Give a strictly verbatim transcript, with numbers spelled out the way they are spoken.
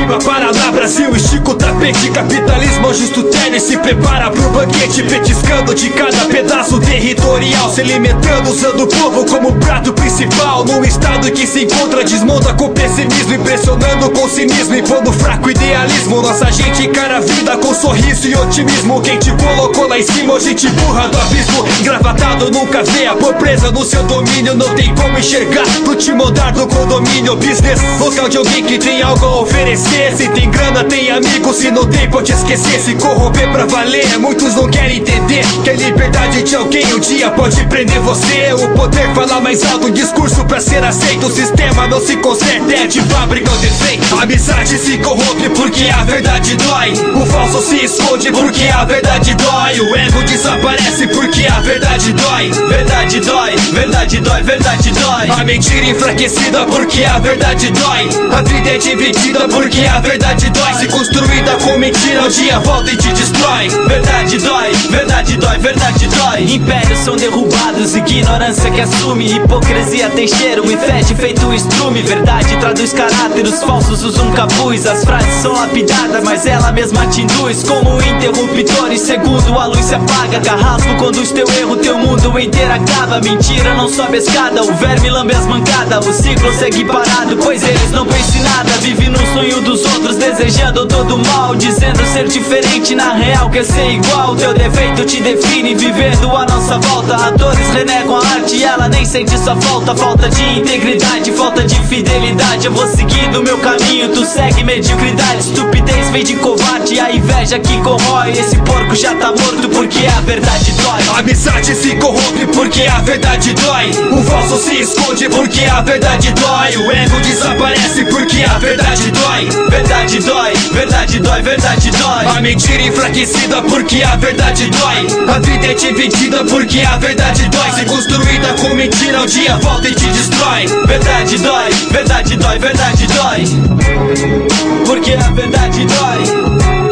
Curitiba, Paraná, Brasil, estica o tapete. Capitalismo ajusta o terno e se prepara pro banquete, petiscando de cada pedaço territorial, se alimentando, usando o povo como prato principal. Num estado que se encontra, desmonta com pessimismo, impressionando com cinismo, impondo fraco idealismo. Nossa gente encara a vida com sorriso e otimismo. Quem te colocou lá em cima hoje te empurra do abismo. Engravatado nunca vê a pobreza no seu domínio, não tem como enxergar pro te mandar do condomínio. Business, local de alguém que tem algo a oferecer. Se tem grana, tem amigo, se não tem pode esquecer. Se corromper pra valer, muitos não querem entender que a liberdade de alguém um dia pode prender você. O poder fala mais alto, um discurso pra ser aceito. O sistema não se conserta, é de fábrica ou defeito. A amizade se corrompe porque a verdade dói. O falso se esconde porque a verdade dói. O ego desaparece porque a verdade dói. Verdade dói, verdade dói, verdade dói. A mentira enfraquecida porque a verdade dói. A vida é dividida porque a verdade dói. Se construída com mentira, um dia volta e te destrói. Verdade dói, verdade dói, verdade dói. Impérios são derrubados, ignorância que assume. Hipocrisia tem cheiro e fede feito um estrume. Verdade traduz caráter, os falsos usam capuz. As frases são lapidadas, mas ela mesma te induz. Como interruptor e segundo a luz se apaga. Carrasco conduz teu erro, teu mundo inteiro acaba. Mentira não sobe a escada, o verme lambe as mancadas. O ciclo segue parado, pois eles não pensam em nada. Vive no sonho dos outros, desejando todo mal, dizendo ser diferente, na real quer ser igual. Teu defeito te define, vivendo a nossa volta. Atores renegam a arte e ela nem sente sua falta. Falta de integridade, falta de fidelidade. Eu vou seguindo o meu caminho, tu segue mediocridade. Estupidez vem de covarde, a inveja que corrói. Esse porco já tá morto porque a verdade dói. A amizade se corrompe porque a verdade dói. O falso se esconde porque a verdade dói. O ego desaparece porque a verdade dói. Verdade dói, verdade dói, verdade dói. A mentira enfraquecida porque a verdade dói. A vida é dividida porque a verdade dói. Se construída com mentira, um dia volta e te destrói. Verdade dói, verdade dói, verdade dói. Porque a verdade dói.